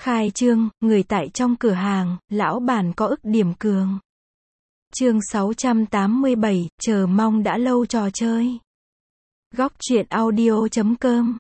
Khai trương, người tại trong cửa hàng, lão bản có ức điểm cường. Chương 687, chờ mong đã lâu trò chơi. Góc truyện audio.com.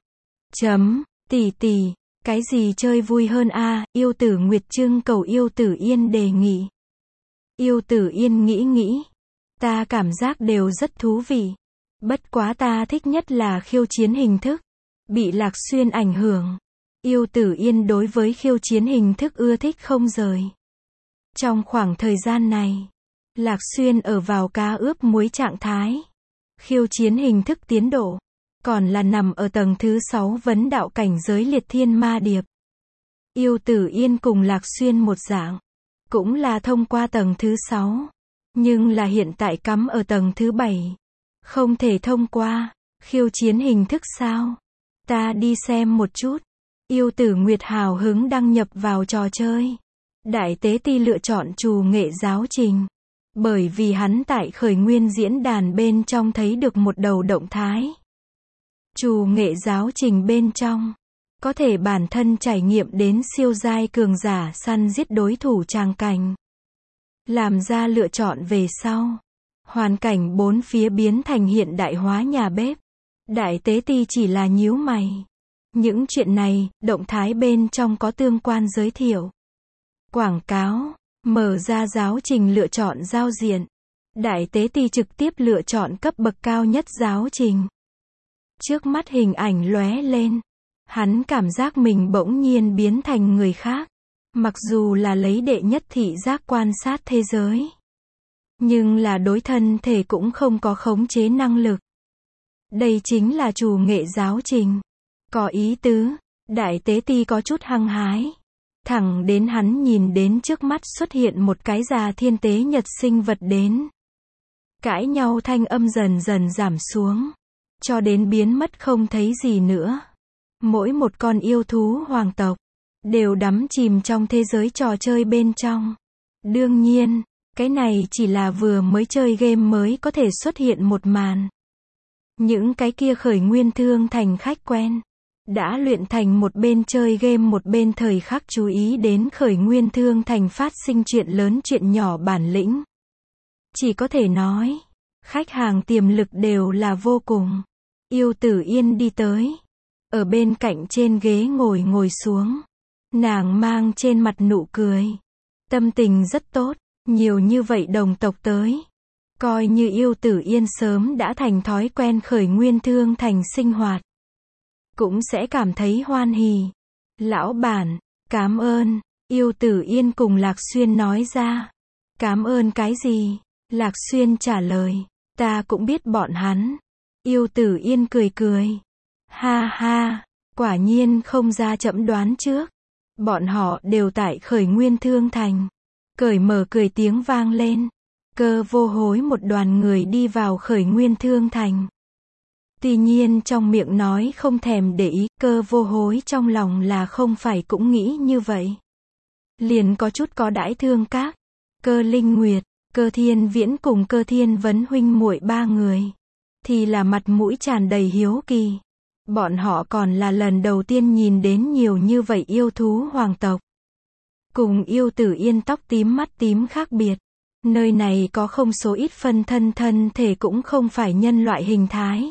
Tỷ tỷ, cái gì chơi vui hơn a? Yêu Tử Nguyệt trưng cầu Yêu Tử Yên đề nghị. Yêu Tử Yên nghĩ, ta cảm giác đều rất thú vị. Bất quá ta thích nhất là khiêu chiến hình thức. Bị Lạc Xuyên ảnh hưởng. Yêu Tử Yên đối với khiêu chiến hình thức ưa thích không rời. Trong khoảng thời gian này, Lạc Xuyên ở vào cá ướp muối trạng thái. Khiêu chiến hình thức tiến độ, còn là nằm ở tầng thứ 6 vấn đạo cảnh giới liệt thiên ma điệp. Yêu Tử Yên cùng Lạc Xuyên một dạng, cũng là thông qua tầng thứ 6, nhưng là hiện tại cắm ở tầng thứ 7. Không thể thông qua. Khiêu chiến hình thức sao? Ta đi xem một chút. Yêu Tử Nguyệt hào hứng đăng nhập vào trò chơi. Đại tế ti lựa chọn trù nghệ giáo trình. Bởi vì hắn tại khởi nguyên diễn đàn bên trong thấy được một đầu động thái. Trù nghệ giáo trình bên trong, có thể bản thân trải nghiệm đến siêu giai cường giả săn giết đối thủ tràng cảnh. Làm ra lựa chọn về sau. Hoàn cảnh bốn phía biến thành hiện đại hóa nhà bếp. Đại tế ti chỉ là nhíu mày. Những chuyện này, động thái bên trong có tương quan giới thiệu. Quảng cáo, mở ra giáo trình lựa chọn giao diện. Đại tế ti trực tiếp lựa chọn cấp bậc cao nhất giáo trình. Trước mắt hình ảnh lóe lên. Hắn cảm giác mình bỗng nhiên biến thành người khác. Mặc dù là lấy đệ nhất thị giác quan sát thế giới. Nhưng là đối thân thể cũng không có khống chế năng lực. Đây chính là trù nghệ giáo trình. Có ý tứ, đại tế ti có chút hăng hái. Thẳng đến hắn nhìn đến trước mắt xuất hiện một cái già thiên tế nhật sinh vật đến. Cãi nhau thanh âm dần dần giảm xuống. Cho đến biến mất không thấy gì nữa. Mỗi một con yêu thú hoàng tộc đều đắm chìm trong thế giới trò chơi bên trong. Đương nhiên, cái này chỉ là vừa mới chơi game mới có thể xuất hiện một màn. Những cái kia khởi nguyên thương thành khách quen, đã luyện thành một bên chơi game một bên thời khắc chú ý đến khởi nguyên thương thành phát sinh chuyện lớn chuyện nhỏ bản lĩnh. Chỉ có thể nói, khách hàng tiềm lực đều là vô cùng. Yêu Tử Yên đi tới, ở bên cạnh trên ghế ngồi xuống. Nàng mang trên mặt nụ cười. Tâm tình rất tốt, nhiều như vậy đồng tộc tới. Coi như Yêu Tử Yên sớm đã thành thói quen khởi nguyên thương thành sinh hoạt. Cũng sẽ cảm thấy hoan hỉ. Lão bản, cảm ơn. Yêu Tử Yên cùng Lạc Xuyên nói ra. Cảm ơn cái gì? Lạc Xuyên trả lời. Ta cũng biết bọn hắn. Yêu Tử Yên cười. Ha ha, quả nhiên không ra chậm đoán trước. Bọn họ đều tại khởi nguyên thương thành. Cởi mở cười tiếng vang lên. Cơ Vô Hối một đoàn người đi vào khởi nguyên thương thành. Tuy nhiên trong miệng nói không thèm để ý, Cơ Vô Hối trong lòng là không phải cũng nghĩ như vậy. Liền có chút có đãi thương các. Cơ Linh Nguyệt, Cơ Thiên Viễn cùng Cơ Thiên Vấn huynh muội ba người. Thì là mặt mũi tràn đầy hiếu kỳ. Bọn họ còn là lần đầu tiên nhìn đến nhiều như vậy yêu thú hoàng tộc. Cùng Yêu Tử Yên tóc tím mắt tím khác biệt. Nơi này có không số ít phân thân thể cũng không phải nhân loại hình thái.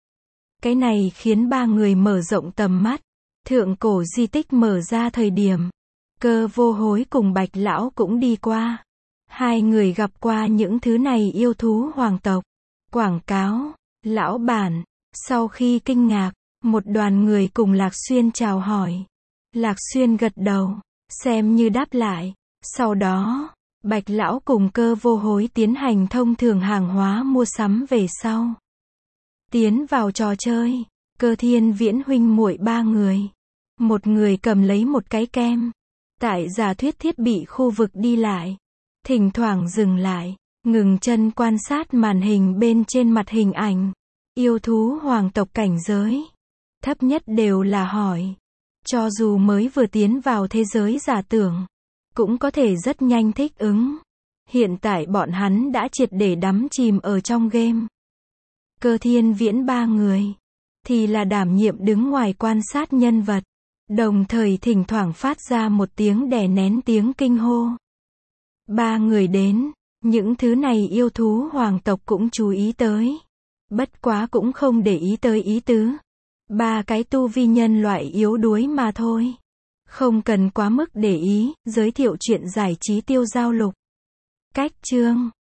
Cái này khiến ba người mở rộng tầm mắt. Thượng cổ di tích mở ra thời điểm. Cơ Vô Hối cùng Bạch Lão cũng đi qua. Hai người gặp qua những thứ này yêu thú hoàng tộc. Quảng cáo, lão bản. Sau khi kinh ngạc, một đoàn người cùng Lạc Xuyên chào hỏi. Lạc Xuyên gật đầu, xem như đáp lại. Sau đó, Bạch Lão cùng Cơ Vô Hối tiến hành thông thường hàng hóa mua sắm về sau. Tiến vào trò chơi, Cơ Thiên Viễn huynh muội ba người. Một người cầm lấy một cái kem. Tại giả thuyết thiết bị khu vực đi lại. Thỉnh thoảng dừng lại, ngừng chân quan sát màn hình bên trên mặt hình ảnh. Yêu thú hoàng tộc cảnh giới. Thấp nhất đều là hỏi. Cho dù mới vừa tiến vào thế giới giả tưởng, cũng có thể rất nhanh thích ứng. Hiện tại bọn hắn đã triệt để đắm chìm ở trong game. Cơ Thiên Viễn ba người thì là đảm nhiệm đứng ngoài quan sát nhân vật. Đồng thời thỉnh thoảng phát ra một tiếng đè nén tiếng kinh hô. Ba người đến, những thứ này yêu thú hoàng tộc cũng chú ý tới. Bất quá cũng không để ý tới ý tứ. Ba cái tu vi nhân loại yếu đuối mà thôi. Không cần quá mức để ý, giới thiệu chuyện giải trí Tiêu Giao Lục. Cách chương